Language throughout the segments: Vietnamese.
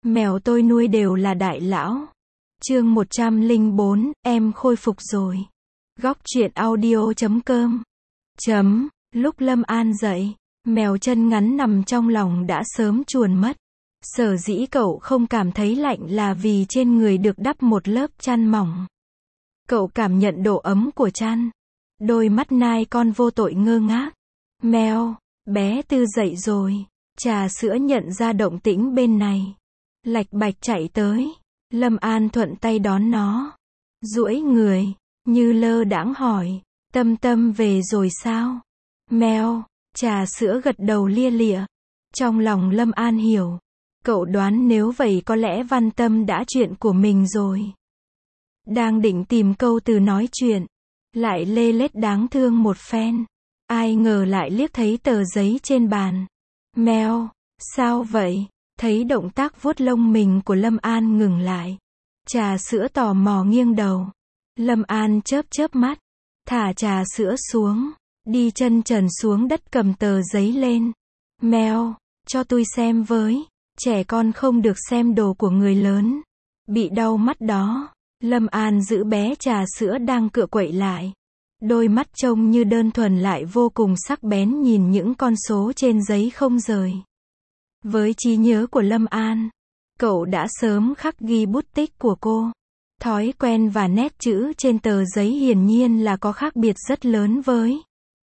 Mèo tôi nuôi đều là đại lão. Chương 104, em khôi phục rồi. Góc truyện audio.com. Lúc Lâm An dậy, mèo chân ngắn nằm trong lòng đã sớm chuồn mất. Sở dĩ cậu không cảm thấy lạnh là vì trên người được đắp một lớp chăn mỏng. Cậu cảm nhận độ ấm của chăn. Đôi mắt nai con vô tội ngơ ngác. Mèo, bé Tư dậy rồi. Trà sữa nhận ra động tĩnh bên này. Lạch bạch chạy tới. Lâm An thuận tay đón nó. Duỗi người, như lơ đãng hỏi. Tâm Tâm về rồi sao? Mèo, trà sữa gật đầu lia lịa. Trong lòng Lâm An hiểu. Cậu đoán nếu vậy có lẽ Văn Tâm đã chuyện của mình rồi. Đang định tìm câu từ nói chuyện. Lại lê lết đáng thương một phen. Ai ngờ lại liếc thấy tờ giấy trên bàn. Mèo, sao vậy? Thấy động tác vuốt lông mình của Lâm An ngừng lại. Trà sữa tò mò nghiêng đầu. Lâm An chớp chớp mắt. Thả trà sữa xuống. Đi chân trần xuống đất cầm tờ giấy lên. Mèo, cho tôi xem với. Trẻ con không được xem đồ của người lớn. Bị đau mắt đó. Lâm An giữ bé trà sữa đang cựa quậy lại. Đôi mắt trông như đơn thuần lại vô cùng sắc bén nhìn những con số trên giấy không rời. Với trí nhớ của Lâm An, cậu đã sớm khắc ghi bút tích của cô. Thói quen và nét chữ trên tờ giấy hiển nhiên là có khác biệt rất lớn với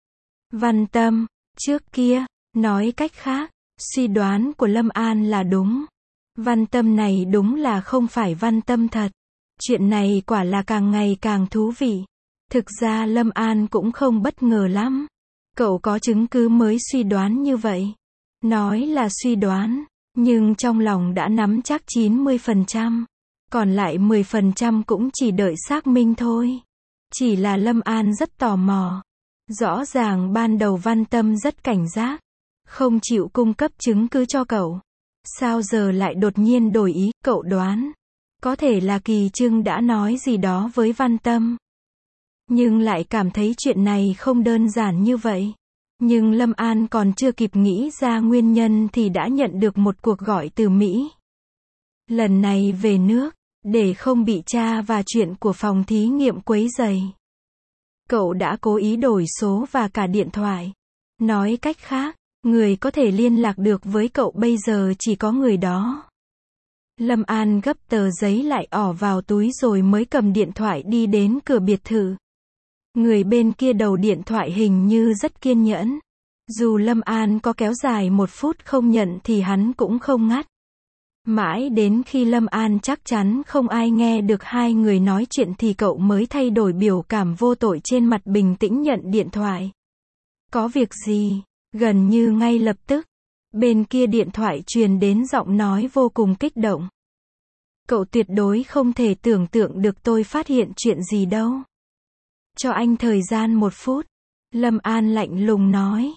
Văn Tâm. Trước kia, nói cách khác, suy đoán của Lâm An là đúng. Văn Tâm này đúng là không phải Văn Tâm thật. Chuyện này quả là càng ngày càng thú vị. Thực ra Lâm An cũng không bất ngờ lắm. Cậu có chứng cứ mới suy đoán như vậy. Nói là suy đoán, nhưng trong lòng đã nắm chắc 90%. Còn lại 10% cũng chỉ đợi xác minh thôi. Chỉ là Lâm An rất tò mò. Rõ ràng ban đầu Văn Tâm rất cảnh giác. Không chịu cung cấp chứng cứ cho cậu. Sao giờ lại đột nhiên đổi ý, cậu đoán. Có thể là Kỳ Trưng đã nói gì đó với Văn Tâm. Nhưng lại cảm thấy chuyện này không đơn giản như vậy. Nhưng Lâm An còn chưa kịp nghĩ ra nguyên nhân thì đã nhận được một cuộc gọi từ Mỹ. Lần này về nước, để không bị tra và chuyện của phòng thí nghiệm quấy rầy. Cậu đã cố ý đổi số và cả điện thoại. Nói cách khác, người có thể liên lạc được với cậu bây giờ chỉ có người đó. Lâm An gấp tờ giấy lại ỏ vào túi rồi mới cầm điện thoại đi đến cửa biệt thự. Người bên kia đầu điện thoại hình như rất kiên nhẫn. Dù Lâm An có kéo dài 1 phút không nhận thì hắn cũng không ngắt. Mãi đến khi Lâm An chắc chắn không ai nghe được hai người nói chuyện thì cậu mới thay đổi biểu cảm vô tội trên mặt, bình tĩnh nhận điện thoại. Có việc gì? Gần như ngay lập tức, bên kia điện thoại truyền đến giọng nói vô cùng kích động. Cậu tuyệt đối không thể tưởng tượng được tôi phát hiện chuyện gì đâu. Cho anh thời gian 1 phút. Lâm An lạnh lùng nói.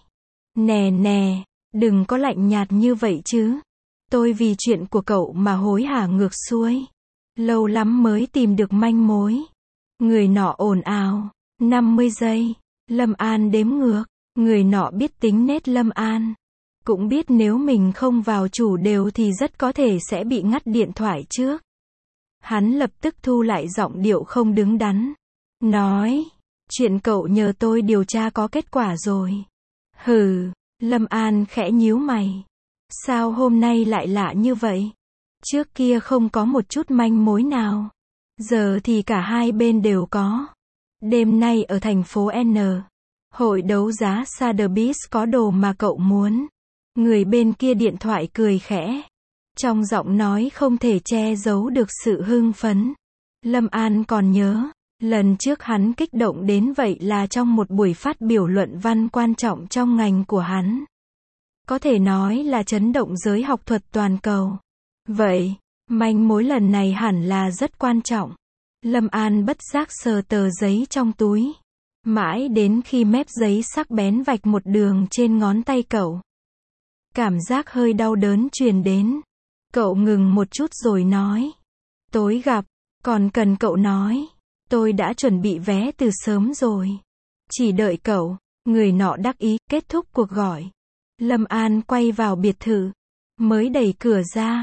Nè, đừng có lạnh nhạt như vậy chứ. Tôi vì chuyện của cậu mà hối hả ngược xuôi. Lâu lắm mới tìm được manh mối. Người nọ ồn ào. 50 giây. Lâm An đếm ngược. Người nọ biết tính nết Lâm An. Cũng biết nếu mình không vào chủ đều thì rất có thể sẽ bị ngắt điện thoại trước. Hắn lập tức thu lại giọng điệu không đứng đắn. Nói, chuyện cậu nhờ tôi điều tra có kết quả rồi. Hừ, Lâm An khẽ nhíu mày. Sao hôm nay lại lạ như vậy? Trước kia không có một chút manh mối nào. Giờ thì cả hai bên đều có. Đêm nay ở thành phố N. Hội đấu giá Sotheby's có đồ mà cậu muốn. Người bên kia điện thoại cười khẽ. Trong giọng nói không thể che giấu được sự hưng phấn. Lâm An còn nhớ. Lần trước hắn kích động đến vậy là trong một buổi phát biểu luận văn quan trọng trong ngành của hắn. Có thể nói là chấn động giới học thuật toàn cầu. Vậy, manh mối lần này hẳn là rất quan trọng. Lâm An bất giác sờ tờ giấy trong túi. Mãi đến khi mép giấy sắc bén vạch một đường trên ngón tay cậu. Cảm giác hơi đau đớn truyền đến. Cậu ngừng một chút rồi nói. Tối gặp, còn cần cậu nói. Tôi đã chuẩn bị vé từ sớm rồi. Chỉ đợi cậu. Người nọ đắc ý. Kết thúc cuộc gọi. Lâm An quay vào biệt thự. Mới đẩy cửa ra.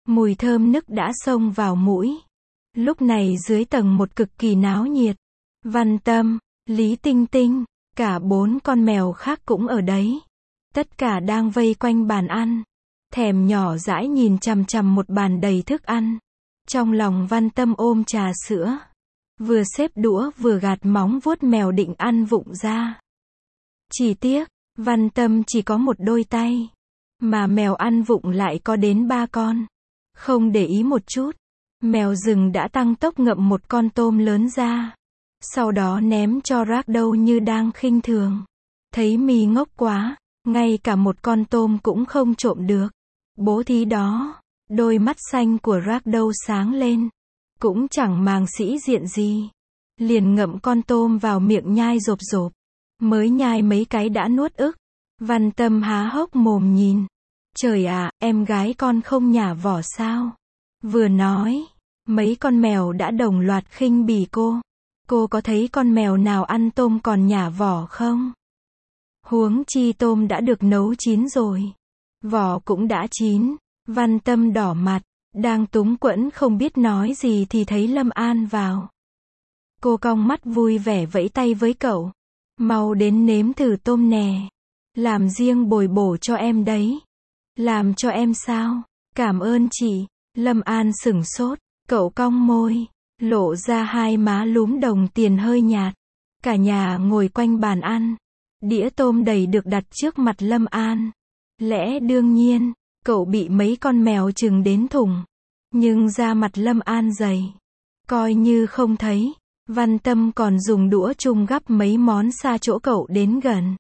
Mùi thơm nức đã xông vào mũi. Lúc này dưới tầng 1 cực kỳ náo nhiệt. Văn Tâm, Lý Tinh Tinh, cả 4 con mèo khác cũng ở đấy. Tất cả đang vây quanh bàn ăn. Thèm nhỏ dãi nhìn chằm chằm một bàn đầy thức ăn. Trong lòng Văn Tâm ôm trà sữa. Vừa xếp đũa vừa gạt móng vuốt mèo định ăn vụng ra. Chỉ tiếc, Văn Tâm chỉ có một đôi tay. Mà mèo ăn vụng lại có đến 3 con. Không để ý một chút. Mèo rừng đã tăng tốc ngậm một con tôm lớn ra. Sau đó ném cho Ragdoll như đang khinh thường. Thấy mì ngốc quá, ngay cả một con tôm cũng không trộm được. Bố thí đó, đôi mắt xanh của Ragdoll sáng lên. Cũng chẳng màng sĩ diện gì. Liền ngậm con tôm vào miệng nhai rộp rộp. Mới nhai mấy cái đã nuốt ức. Văn Tâm há hốc mồm nhìn. Trời ạ, em gái con không nhả vỏ sao? Vừa nói, mấy con mèo đã đồng loạt khinh bỉ cô. Cô có thấy con mèo nào ăn tôm còn nhả vỏ không? Huống chi tôm đã được nấu chín rồi. Vỏ cũng đã chín. Văn Tâm đỏ mặt, đang túng quẫn không biết nói gì thì thấy Lâm An vào. Cô cong mắt vui vẻ vẫy tay với cậu. Mau đến nếm thử tôm nè. Làm riêng bồi bổ cho em đấy. Làm cho em sao? Cảm ơn chị. Lâm An sửng sốt, cậu cong môi, lộ ra hai má lúm đồng tiền hơi nhạt. Cả nhà ngồi quanh bàn ăn. Đĩa tôm đầy được đặt trước mặt Lâm An. Lẽ đương nhiên, cậu bị mấy con mèo chừng đến thùng. Nhưng da mặt Lâm An dày. Coi như không thấy. Văn Tâm còn dùng đũa chung gắp mấy món xa chỗ cậu đến gần.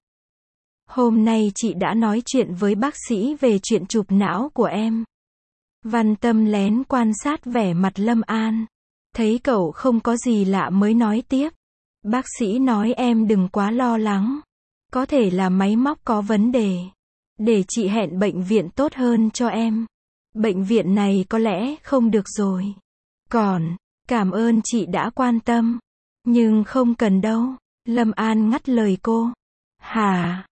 Hôm nay chị đã nói chuyện với bác sĩ về chuyện chụp não của em. Văn Tâm lén quan sát vẻ mặt Lâm An. Thấy cậu không có gì lạ mới nói tiếp. Bác sĩ nói em đừng quá lo lắng. Có thể là máy móc có vấn đề. Để chị hẹn bệnh viện tốt hơn cho em. Bệnh viện này có lẽ không được rồi. Còn, cảm ơn chị đã quan tâm. Nhưng không cần đâu. Lâm An ngắt lời cô. Hả?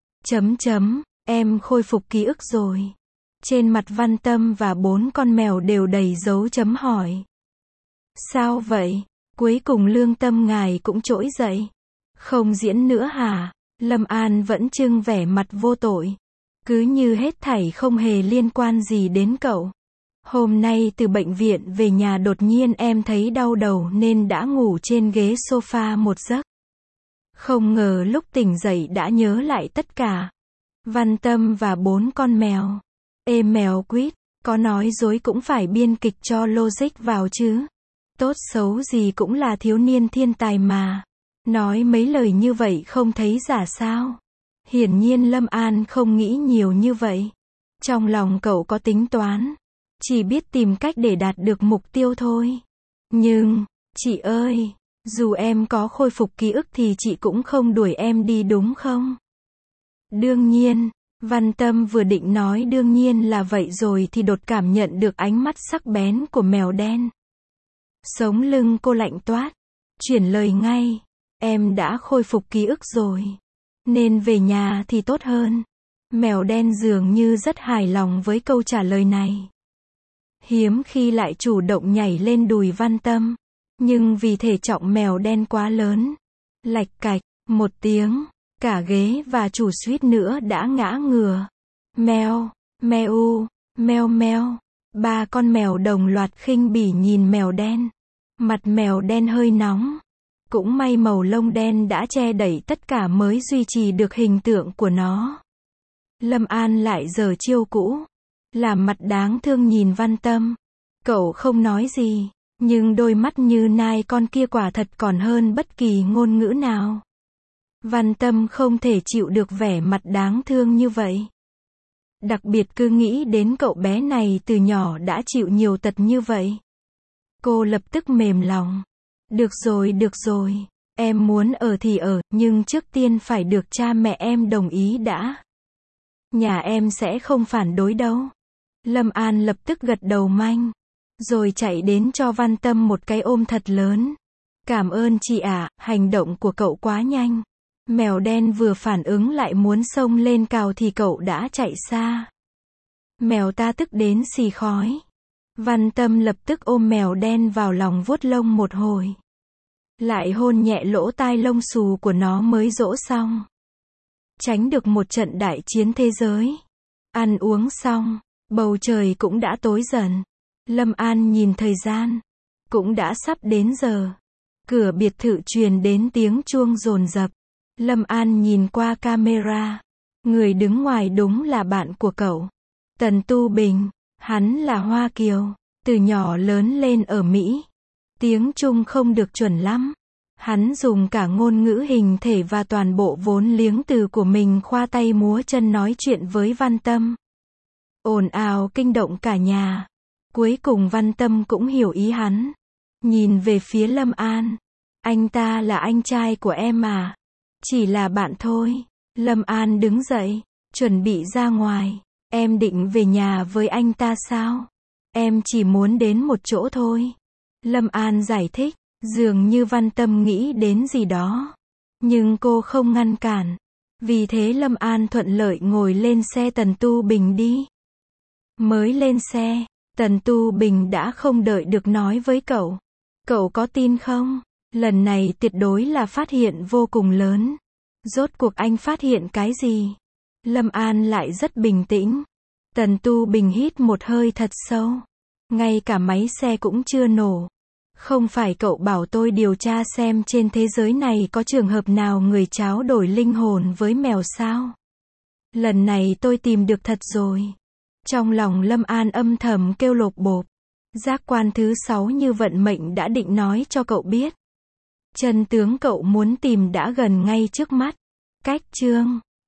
Em khôi phục ký ức rồi. Trên mặt Văn Tâm và 4 con mèo đều đầy dấu chấm hỏi. Sao vậy? Cuối cùng lương tâm ngài cũng trỗi dậy. Không diễn nữa hả? Lâm An vẫn trưng vẻ mặt vô tội. Cứ như hết thảy không hề liên quan gì đến cậu. Hôm nay từ bệnh viện về nhà đột nhiên em thấy đau đầu nên đã ngủ trên ghế sofa một giấc. Không ngờ lúc tỉnh dậy đã nhớ lại tất cả. Văn Tâm và 4 con mèo. Ê mèo quýt, có nói dối cũng phải biên kịch cho logic vào chứ. Tốt xấu gì cũng là thiếu niên thiên tài mà. Nói mấy lời như vậy không thấy giả sao. Hiển nhiên Lâm An không nghĩ nhiều như vậy. Trong lòng cậu có tính toán. Chỉ biết tìm cách để đạt được mục tiêu thôi. Nhưng, chị ơi, dù em có khôi phục ký ức thì chị cũng không đuổi em đi đúng không? Đương nhiên, Văn Tâm vừa định nói đương nhiên là vậy rồi thì đột cảm nhận được ánh mắt sắc bén của mèo đen. Sống lưng cô lạnh toát. Chuyển lời ngay. Em đã khôi phục ký ức rồi. Nên về nhà thì tốt hơn. Mèo đen dường như rất hài lòng với câu trả lời này. Hiếm khi lại chủ động nhảy lên đùi Văn Tâm. Nhưng vì thể trọng mèo đen quá lớn. Lạch cạch, một tiếng. Cả ghế và chủ suýt nữa đã ngã ngửa. Meo, meo, meo meo. 3 con mèo đồng loạt khinh bỉ nhìn mèo đen. Mặt mèo đen hơi nóng. Cũng may màu lông đen đã che đậy tất cả mới duy trì được hình tượng của nó. Lâm An lại giở chiêu cũ. Làm mặt đáng thương nhìn Văn Tâm. Cậu không nói gì. Nhưng đôi mắt như nai con kia quả thật còn hơn bất kỳ ngôn ngữ nào. Văn Tâm không thể chịu được vẻ mặt đáng thương như vậy. Đặc biệt cứ nghĩ đến cậu bé này từ nhỏ đã chịu nhiều tật như vậy. Cô lập tức mềm lòng. Được rồi, em muốn ở thì ở, nhưng trước tiên phải được cha mẹ em đồng ý đã. Nhà em sẽ không phản đối đâu. Lâm An lập tức gật đầu manh. Rồi chạy đến cho Văn Tâm một cái ôm thật lớn. Cảm ơn chị ạ, hành động của cậu quá nhanh. Mèo đen vừa phản ứng lại muốn xông lên cào thì cậu đã chạy xa. Mèo ta tức đến xì khói. Văn Tâm lập tức ôm mèo đen vào lòng vuốt lông một hồi. Lại hôn nhẹ lỗ tai lông xù của nó mới dỗ xong. Tránh được một trận đại chiến thế giới. Ăn uống xong, bầu trời cũng đã tối dần. Lâm An nhìn thời gian. Cũng đã sắp đến giờ. Cửa biệt thự truyền đến tiếng chuông dồn dập. Lâm An nhìn qua camera. Người đứng ngoài đúng là bạn của cậu. Tần Tu Bình. Hắn là Hoa Kiều. Từ nhỏ lớn lên ở Mỹ. Tiếng Trung không được chuẩn lắm. Hắn dùng cả ngôn ngữ hình thể và toàn bộ vốn liếng từ của mình khoa tay múa chân nói chuyện với Văn Tâm. Ồn ào kinh động cả nhà. Cuối cùng Văn Tâm cũng hiểu ý hắn. Nhìn về phía Lâm An. Anh ta là anh trai của em à? Chỉ là bạn thôi. Lâm An đứng dậy, chuẩn bị ra ngoài. Em định về nhà với anh ta sao? Em chỉ muốn đến một chỗ thôi. Lâm An giải thích, dường như Văn Tâm nghĩ đến gì đó. Nhưng cô không ngăn cản. Vì thế Lâm An thuận lợi ngồi lên xe Tần Tu Bình đi. Mới lên xe, Tần Tu Bình đã không đợi được nói với cậu. Cậu có tin không? Lần này tuyệt đối là phát hiện vô cùng lớn. Rốt cuộc anh phát hiện cái gì? Lâm An lại rất bình tĩnh. Tần Tu Bình hít một hơi thật sâu. Ngay cả máy xe cũng chưa nổ. Không phải cậu bảo tôi điều tra xem trên thế giới này có trường hợp nào người tráo đổi linh hồn với mèo sao? Lần này tôi tìm được thật rồi. Trong lòng Lâm An âm thầm kêu lột bột. Giác quan thứ 6 như vận mệnh đã định nói cho cậu biết. Chân tướng cậu muốn tìm đã gần ngay trước mắt. Cách chương